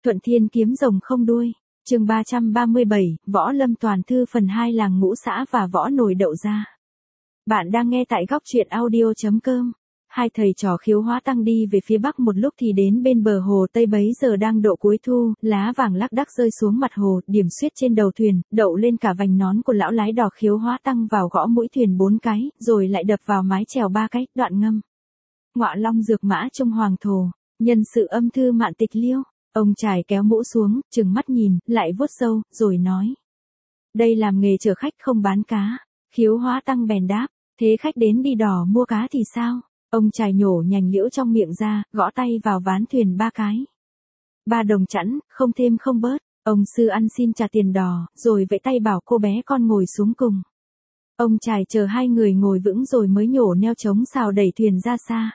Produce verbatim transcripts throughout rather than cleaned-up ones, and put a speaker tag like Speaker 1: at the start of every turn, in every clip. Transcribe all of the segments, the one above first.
Speaker 1: Thuận Thiên kiếm rồng không đuôi. Chương ba trăm ba mươi bảy, Võ Lâm toàn thư phần hai làng Ngũ Xã và võ nồi đậu ra. Bạn đang nghe tại góc truyện audio chấm com. Hai thầy trò Khiếu Hóa Tăng đi về phía bắc một lúc thì đến bên bờ hồ Tây, bấy giờ đang độ cuối thu, lá vàng lác đác rơi xuống mặt hồ, điểm xuyết trên đầu thuyền, đậu lên cả vành nón của lão lái đò. Khiếu Hóa Tăng vào gõ mũi thuyền bốn cái, rồi lại đập vào mái chèo ba cái, đoạn ngâm. Ngọa long dược mã trung hoàng thổ, nhân sự âm thư mạn tịch liêu. Ông trải kéo mũ xuống, trừng mắt nhìn, lại vuốt râu, rồi nói. Đây làm nghề chở khách không bán cá. Khiếu Hóa Tăng bèn đáp, thế khách đến đi đò mua cá thì sao? Ông trải nhổ nhành liễu trong miệng ra, gõ tay vào ván thuyền ba cái. Ba đồng chẵn, không thêm không bớt. Ông sư ăn xin trả tiền đò, rồi vẫy tay bảo cô bé con ngồi xuống cùng. Ông trải chờ hai người ngồi vững rồi mới nhổ neo trống xào đẩy thuyền ra xa.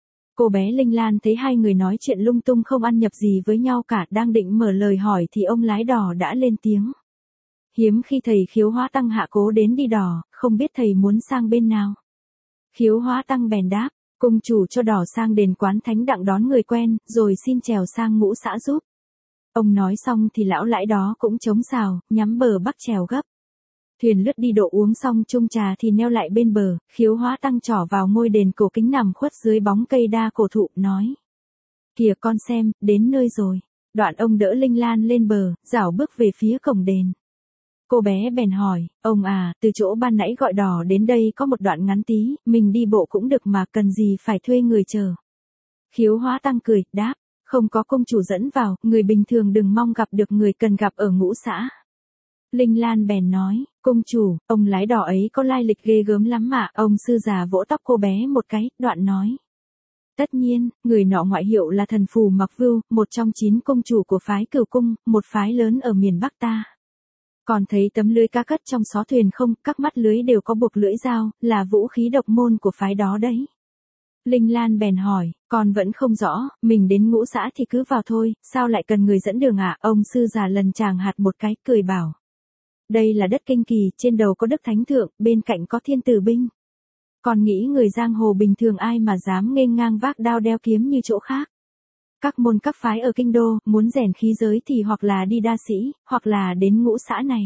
Speaker 1: Cô bé Linh Lan thấy hai người nói chuyện lung tung không ăn nhập gì với nhau cả, đang định mở lời hỏi thì ông lái đò đã lên tiếng. Hiếm khi thầy Khiếu Hóa Tăng hạ cố đến đi đò, không biết thầy muốn sang bên nào. Khiếu Hóa Tăng bèn đáp, cung chủ cho đò sang đền Quán Thánh Đặng đón người quen, rồi xin chèo sang Ngũ Xã giúp. Ông nói xong thì lão lãi đó cũng chống xào, nhắm bờ bắc chèo gấp. Thuyền lướt đi độ uống xong chung trà thì neo lại bên bờ. Khiếu Hóa Tăng trỏ vào ngôi đền cổ kính nằm khuất dưới bóng cây đa cổ thụ, nói. Kìa con xem, đến nơi rồi. Đoạn ông đỡ Linh Lan lên bờ, dảo bước về phía cổng đền. Cô bé bèn hỏi, ông à, từ chỗ ban nãy gọi đò đến đây có một đoạn ngắn tí, mình đi bộ cũng được mà, cần gì phải thuê người chờ. Khiếu Hóa Tăng cười, đáp, không có công chủ dẫn vào, người bình thường đừng mong gặp được người cần gặp ở Ngũ Xã. Linh Lan bèn nói, công chủ, ông lái đò ấy có lai lịch ghê gớm lắm mà. Ông sư già vỗ tóc cô bé một cái, đoạn nói. Tất nhiên, người nọ ngoại hiệu là Thần Phù Mặc Vưu, một trong chín công chủ của phái Cửu Cung, một phái lớn ở miền Bắc ta. Còn thấy tấm lưới cá cất trong xó thuyền không, các mắt lưới đều có buộc lưỡi dao, là vũ khí độc môn của phái đó đấy. Linh Lan bèn hỏi, con vẫn không rõ, mình đến Ngũ Xã thì cứ vào thôi, sao lại cần người dẫn đường ạ? À? Ông sư già lần chàng hạt một cái, cười bảo. Đây là đất kinh kỳ, trên đầu có Đức Thánh Thượng, bên cạnh có Thiên Tử Binh. Còn nghĩ người giang hồ bình thường ai mà dám nghênh ngang vác đao đeo kiếm như chỗ khác. Các môn các phái ở kinh đô, muốn rèn khí giới thì hoặc là đi đa sĩ, hoặc là đến Ngũ Xã này.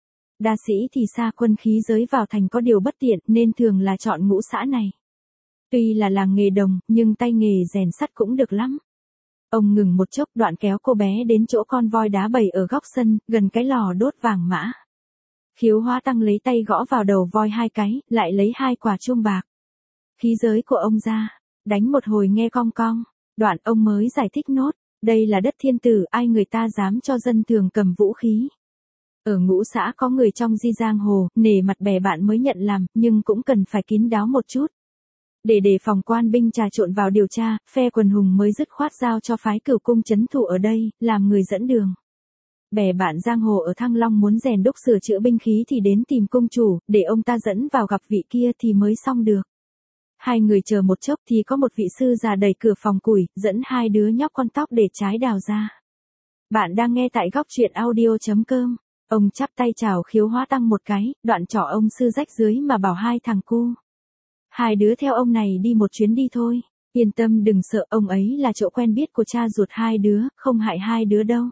Speaker 1: Đa sĩ thì xa quân khí giới vào thành có điều bất tiện, nên thường là chọn Ngũ Xã này. Tuy là làng nghề đồng, nhưng tay nghề rèn sắt cũng được lắm. Ông ngừng một chốc, đoạn kéo cô bé đến chỗ con voi đá bầy ở góc sân, gần cái lò đốt vàng mã. Khiếu Hóa Tăng lấy tay gõ vào đầu voi hai cái, lại lấy hai quả chuông bạc. Khí giới của ông ra, đánh một hồi nghe cong cong, đoạn ông mới giải thích nốt, đây là đất thiên tử, ai người ta dám cho dân thường cầm vũ khí. Ở Ngũ Xã có người trong di giang hồ, nể mặt bè bạn mới nhận làm, nhưng cũng cần phải kín đáo một chút. Để đề phòng quan binh trà trộn vào điều tra, phe quần hùng mới dứt khoát giao cho phái Cửu Cung trấn thủ ở đây, làm người dẫn đường. Bè bạn giang hồ ở Thăng Long muốn rèn đúc sửa chữa binh khí thì đến tìm công chủ, để ông ta dẫn vào gặp vị kia thì mới xong được. Hai người chờ một chốc thì có một vị sư già đẩy cửa phòng củi, dẫn hai đứa nhóc con tóc để trái đào ra. Bạn đang nghe tại góc truyện audio chấm com. Ông chắp tay chào Khiếu Hóa Tăng một cái, đoạn trỏ ông sư rách dưới mà bảo hai thằng cu. Hai đứa theo ông này đi một chuyến đi thôi. Yên tâm đừng sợ, ông ấy là chỗ quen biết của cha ruột hai đứa, không hại hai đứa đâu.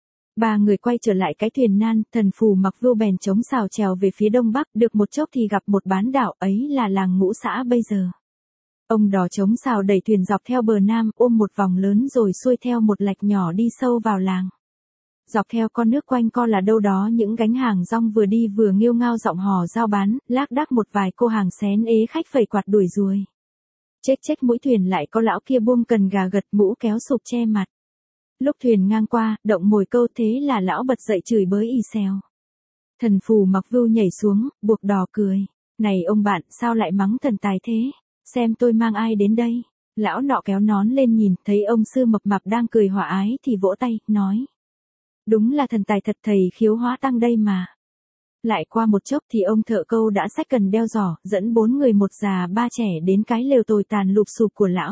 Speaker 1: Ba người quay trở lại cái thuyền nan, Thần Phù Mặc Vưu bèn chống xào trèo về phía đông bắc, được một chốc thì gặp một bán đảo, ấy là làng Ngũ Xã bây giờ. Ông đò chống xào đẩy thuyền dọc theo bờ nam, ôm một vòng lớn rồi xuôi theo một lạch nhỏ đi sâu vào làng. Dọc theo con nước quanh co là đâu đó những gánh hàng rong vừa đi vừa nghêu ngao giọng hò giao bán, lác đác một vài cô hàng xén ế khách phẩy quạt đuổi ruồi. Chết chết mũi thuyền lại có lão kia buông cần gà gật, mũ kéo sụp che mặt. Lúc thuyền ngang qua, động mồi câu, thế là lão bật dậy chửi bới y xèo. Thần Phù Mặc Vưu nhảy xuống, buộc đò cười. Này ông bạn, sao lại mắng thần tài thế? Xem tôi mang ai đến đây? Lão nọ kéo nón lên nhìn, thấy ông sư mập mạp đang cười hòa ái thì vỗ tay, nói. Đúng là thần tài thật, thầy Khiếu Hóa Tăng đây mà. Lại qua một chốc thì ông thợ câu đã xách cần đeo giỏ, dẫn bốn người một già ba trẻ đến cái lều tồi tàn lụp xụp của lão.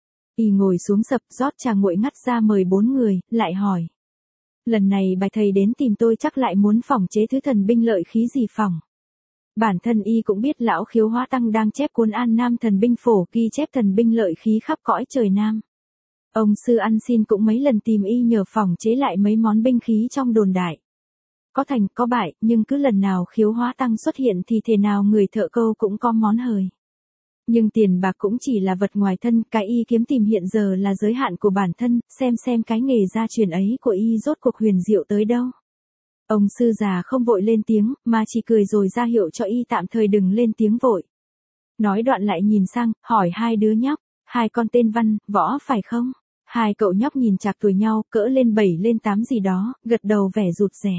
Speaker 1: Y ngồi xuống sập, rót trà nguội ngắt ra mời bốn người, lại hỏi. Lần này bài thầy đến tìm tôi chắc lại muốn phỏng chế thứ thần binh lợi khí gì phỏng. Bản thân y cũng biết lão Khiếu Hóa Tăng đang chép cuốn An Nam thần binh phổ, ghi chép thần binh lợi khí khắp cõi trời Nam. Ông sư ăn xin cũng mấy lần tìm y nhờ phòng chế lại mấy món binh khí trong đồn đại. Có thành có bại, nhưng cứ lần nào khiếu hóa tăng xuất hiện thì thể nào người thợ câu cũng có món hời. Nhưng tiền bạc cũng chỉ là vật ngoài thân, cái y kiếm tìm hiện giờ là giới hạn của bản thân, xem xem cái nghề gia truyền ấy của y rốt cuộc huyền diệu tới đâu. Ông sư già không vội lên tiếng, mà chỉ cười rồi ra hiệu cho y tạm thời đừng lên tiếng vội. Nói đoạn lại nhìn sang, hỏi hai đứa nhóc, hai con tên Văn, Võ phải không? Hai cậu nhóc nhìn chạc tuổi nhau, cỡ lên bảy lên tám gì đó, gật đầu vẻ rụt rè.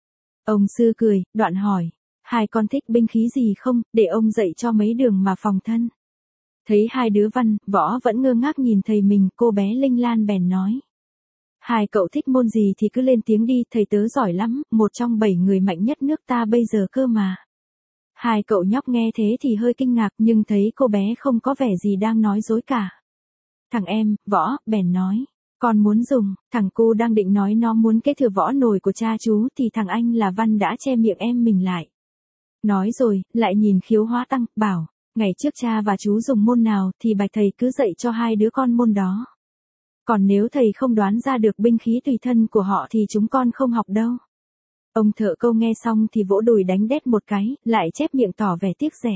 Speaker 1: Ông sư cười, đoạn hỏi, hai con thích binh khí gì không, để ông dạy cho mấy đường mà phòng thân. Thấy hai đứa Văn, Võ vẫn ngơ ngác nhìn thầy mình, cô bé Linh Lan bèn nói. Hai cậu thích môn gì thì cứ lên tiếng đi, thầy tớ giỏi lắm, một trong bảy người mạnh nhất nước ta bây giờ cơ mà. Hai cậu nhóc nghe thế thì hơi kinh ngạc, nhưng thấy cô bé không có vẻ gì đang nói dối cả. Thằng em, Võ, bèn nói, con muốn dùng. Thằng cu đang định nói nó muốn kế thừa võ nồi của cha chú thì thằng anh là Văn đã che miệng em mình lại. Nói rồi, lại nhìn khiếu hóa tăng, bảo, ngày trước cha và chú dùng môn nào thì bạch thầy cứ dạy cho hai đứa con môn đó. Còn nếu thầy không đoán ra được binh khí tùy thân của họ thì chúng con không học đâu. Ông thợ câu nghe xong thì vỗ đùi đánh đét một cái, lại chép miệng tỏ vẻ tiếc rẻ.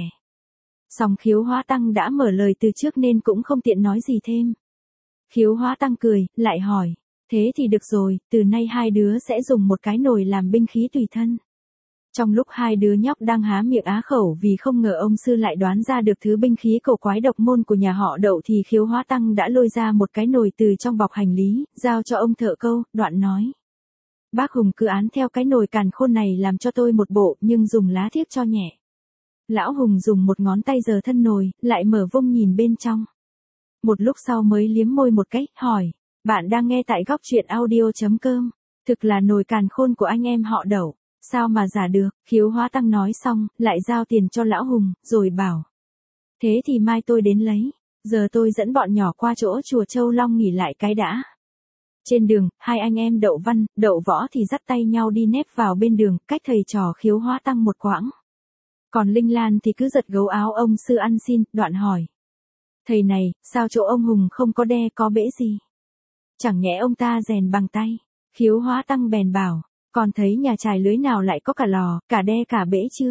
Speaker 1: Song khiếu hóa tăng đã mở lời từ trước nên cũng không tiện nói gì thêm. Khiếu hóa tăng cười, lại hỏi, thế thì được rồi, từ nay hai đứa sẽ dùng một cái nồi làm binh khí tùy thân. Trong lúc hai đứa nhóc đang há miệng á khẩu vì không ngờ ông sư lại đoán ra được thứ binh khí cổ quái độc môn của nhà họ Đậu thì khiếu hóa tăng đã lôi ra một cái nồi từ trong bọc hành lý, giao cho ông thợ câu, đoạn nói. Bác Hùng cứ án theo cái nồi càn khôn này làm cho tôi một bộ nhưng dùng lá thiếc cho nhẹ. Lão Hùng dùng một ngón tay giở thân nồi, lại mở vung nhìn bên trong. Một lúc sau mới liếm môi một cái, hỏi, bạn đang nghe tại góc truyện audio.com, thực là nồi càn khôn của anh em họ Đậu, sao mà giả được, khiếu hóa tăng nói xong, lại giao tiền cho Lão Hùng, rồi bảo. Thế thì mai tôi đến lấy, giờ tôi dẫn bọn nhỏ qua chỗ chùa Châu Long nghỉ lại cái đã. Trên đường, hai anh em Đậu Văn, Đậu Võ thì dắt tay nhau đi nép vào bên đường, cách thầy trò khiếu hóa tăng một quãng. Còn Linh Lan thì cứ giật gấu áo ông sư ăn xin, đoạn hỏi. Thầy này, sao chỗ ông Hùng không có đe có bể gì? Chẳng nhẽ ông ta rèn bằng tay? Khiếu hóa tăng bèn bảo, còn thấy nhà chài lưới nào lại có cả lò, cả đe cả bể chưa?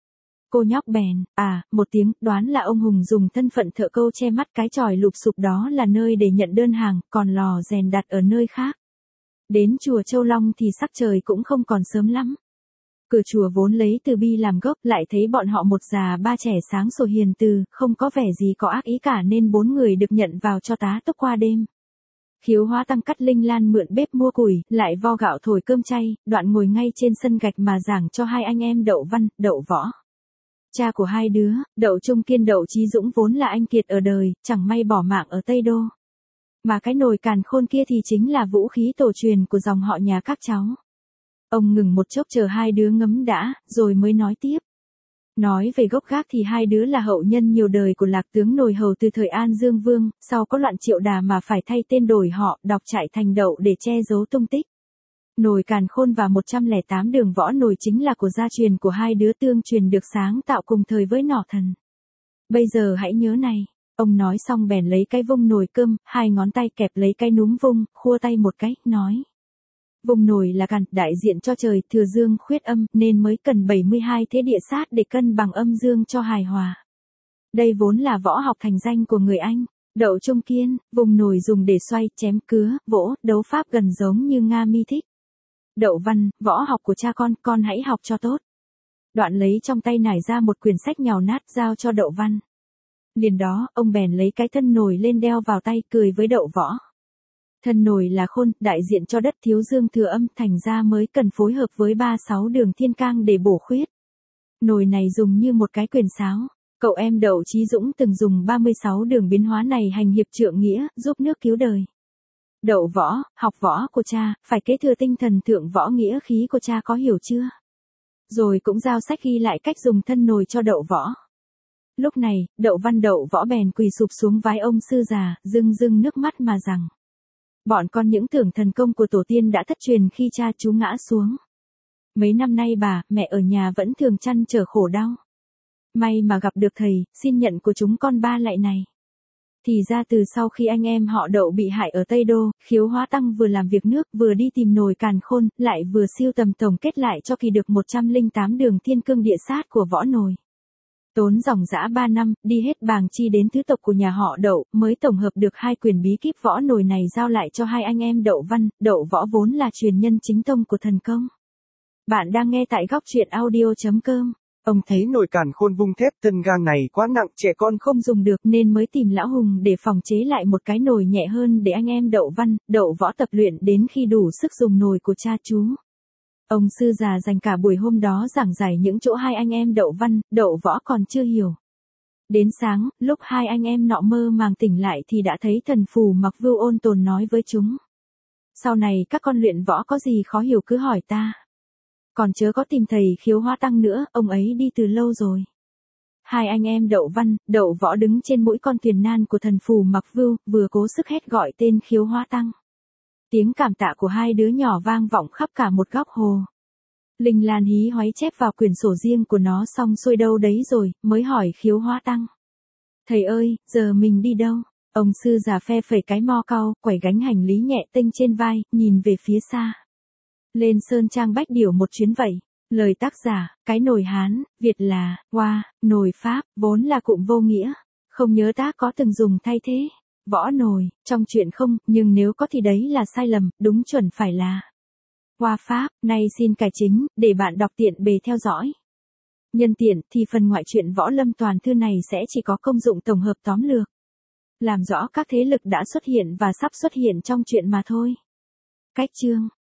Speaker 1: Cô nhóc bèn, à, một tiếng, đoán là ông Hùng dùng thân phận thợ câu che mắt cái chòi lụp sụp đó là nơi để nhận đơn hàng, còn lò rèn đặt ở nơi khác. Đến chùa Châu Long thì sắc trời cũng không còn sớm lắm. Cửa chùa vốn lấy từ bi làm gốc, lại thấy bọn họ một già ba trẻ sáng sủa hiền từ, không có vẻ gì có ác ý cả nên bốn người được nhận vào cho tá túc qua đêm. Khiếu hóa tăng cắt Linh Lan mượn bếp mua củi, lại vo gạo thổi cơm chay, đoạn ngồi ngay trên sân gạch mà giảng cho hai anh em Đậu Văn, Đậu Võ. Cha của hai đứa, Đậu Trung Kiên Đậu Chí Dũng vốn là anh kiệt ở đời, chẳng may bỏ mạng ở Tây Đô. Mà cái nồi càn khôn kia thì chính là vũ khí tổ truyền của dòng họ nhà các cháu. Ông ngừng một chốc chờ hai đứa ngấm đã, rồi mới nói tiếp. Nói về gốc gác thì hai đứa là hậu nhân nhiều đời của lạc tướng Nồi Hầu từ thời An Dương Vương, sau có loạn Triệu Đà mà phải thay tên đổi họ, đọc trại thành Đậu để che giấu tung tích. Nồi càn khôn và một trăm lẻ tám đường võ nồi chính là của gia truyền của hai đứa tương truyền được sáng tạo cùng thời với nỏ thần. Bây giờ hãy nhớ này, ông nói xong bèn lấy cái vung nồi cơm, hai ngón tay kẹp lấy cái núm vung, khua tay một cái, nói. Vùng nồi là càn, đại diện cho trời, thừa dương khuyết âm, nên mới cần bảy mươi hai thế địa sát để cân bằng âm dương cho hài hòa. Đây vốn là võ học thành danh của người Anh. Đậu Trung Kiên, vùng nồi dùng để xoay, chém cứa, vỗ, đấu pháp gần giống như Nga mi thích. Đậu Văn, võ học của cha con, con hãy học cho tốt. Đoạn lấy trong tay nải ra một quyển sách nhào nát giao cho Đậu Văn. Liền đó, ông bèn lấy cái thân nồi lên đeo vào tay, cười với Đậu Võ. Thân nồi là khôn, đại diện cho đất thiếu dương thừa âm, thành ra mới cần phối hợp với ba sáu đường thiên cang để bổ khuyết. Nồi này dùng như một cái quyền sáo. Cậu em Đậu Chí Dũng từng dùng ba mươi sáu đường biến hóa này hành hiệp trượng nghĩa, giúp nước cứu đời. Đậu Võ, học võ của cha, phải kế thừa tinh thần thượng võ nghĩa khí của cha có hiểu chưa? Rồi cũng giao sách ghi lại cách dùng thân nồi cho Đậu Võ. Lúc này, Đậu Văn Đậu Võ bèn quỳ sụp xuống vái ông sư già, rưng rưng nước mắt mà rằng. Bọn con những tưởng thần công của tổ tiên đã thất truyền khi cha chú ngã xuống. Mấy năm nay bà, mẹ ở nhà vẫn thường chăn trở khổ đau. May mà gặp được thầy, xin nhận của chúng con ba lại này. Thì ra từ sau khi anh em họ Đậu bị hại ở Tây Đô, Khiếu Hóa Tăng vừa làm việc nước, vừa đi tìm nồi càn khôn, lại vừa siêu tầm tổng kết lại cho kỳ được một trăm lẻ tám đường thiên cương địa sát của võ nồi. Tốn dòng dã ba năm, đi hết bàng chi đến tứ tộc của nhà họ Đậu, mới tổng hợp được hai quyền bí kíp võ nồi này giao lại cho hai anh em Đậu Văn, Đậu Võ vốn là truyền nhân chính tông của thần công. Bạn đang nghe tại góc truyện audio chấm com.
Speaker 2: Ông thấy nồi càn khôn vung thép thân gang này quá nặng, trẻ con
Speaker 1: không dùng được nên mới tìm Lão Hùng để phòng chế lại một cái nồi nhẹ hơn để anh em Đậu Văn, Đậu Võ tập luyện đến khi đủ sức dùng nồi của cha chú. Ông sư già dành cả buổi hôm đó giảng giải những chỗ hai anh em Đậu Văn, Đậu Võ còn chưa hiểu. Đến sáng, lúc hai anh em nọ mơ màng tỉnh lại thì đã thấy thần phù mặc Vưu ôn tồn nói với chúng. Sau này các con luyện võ có gì khó hiểu cứ hỏi ta. Còn chớ có tìm thầy Khiếu Hóa Tăng nữa, ông ấy đi từ lâu rồi. Hai anh em Đậu Văn, Đậu Võ đứng trên mũi con thuyền nan của thần phù mặc Vưu, vừa cố sức hét gọi tên Khiếu Hóa Tăng. Tiếng cảm tạ của hai đứa nhỏ vang vọng khắp cả một góc hồ. Linh Lan hí hoáy chép vào quyển sổ riêng của nó xong xuôi đâu đấy rồi, mới hỏi Khiếu Hóa Tăng. Thầy ơi, giờ mình đi đâu? Ông sư già phe phẩy cái mo cau, quẩy gánh hành lý nhẹ tênh trên vai, nhìn về phía xa. Lên Sơn Trang Bách Điểu một chuyến vậy. Lời tác giả, cái nồi Hán, Việt là, Hoa, nồi Pháp, vốn là cụm vô nghĩa. Không nhớ ta có từng dùng thay thế. Võ nồi, trong chuyện không, nhưng nếu có thì đấy là sai lầm, đúng chuẩn phải là Hoa Pháp. Nay xin cải chính, để bạn đọc tiện bề theo dõi. Nhân tiện thì phần ngoại truyện Võ Lâm toàn thư này sẽ chỉ có công dụng tổng hợp tóm lược, làm rõ các thế lực đã xuất hiện và sắp xuất hiện trong truyện mà thôi. Cách chương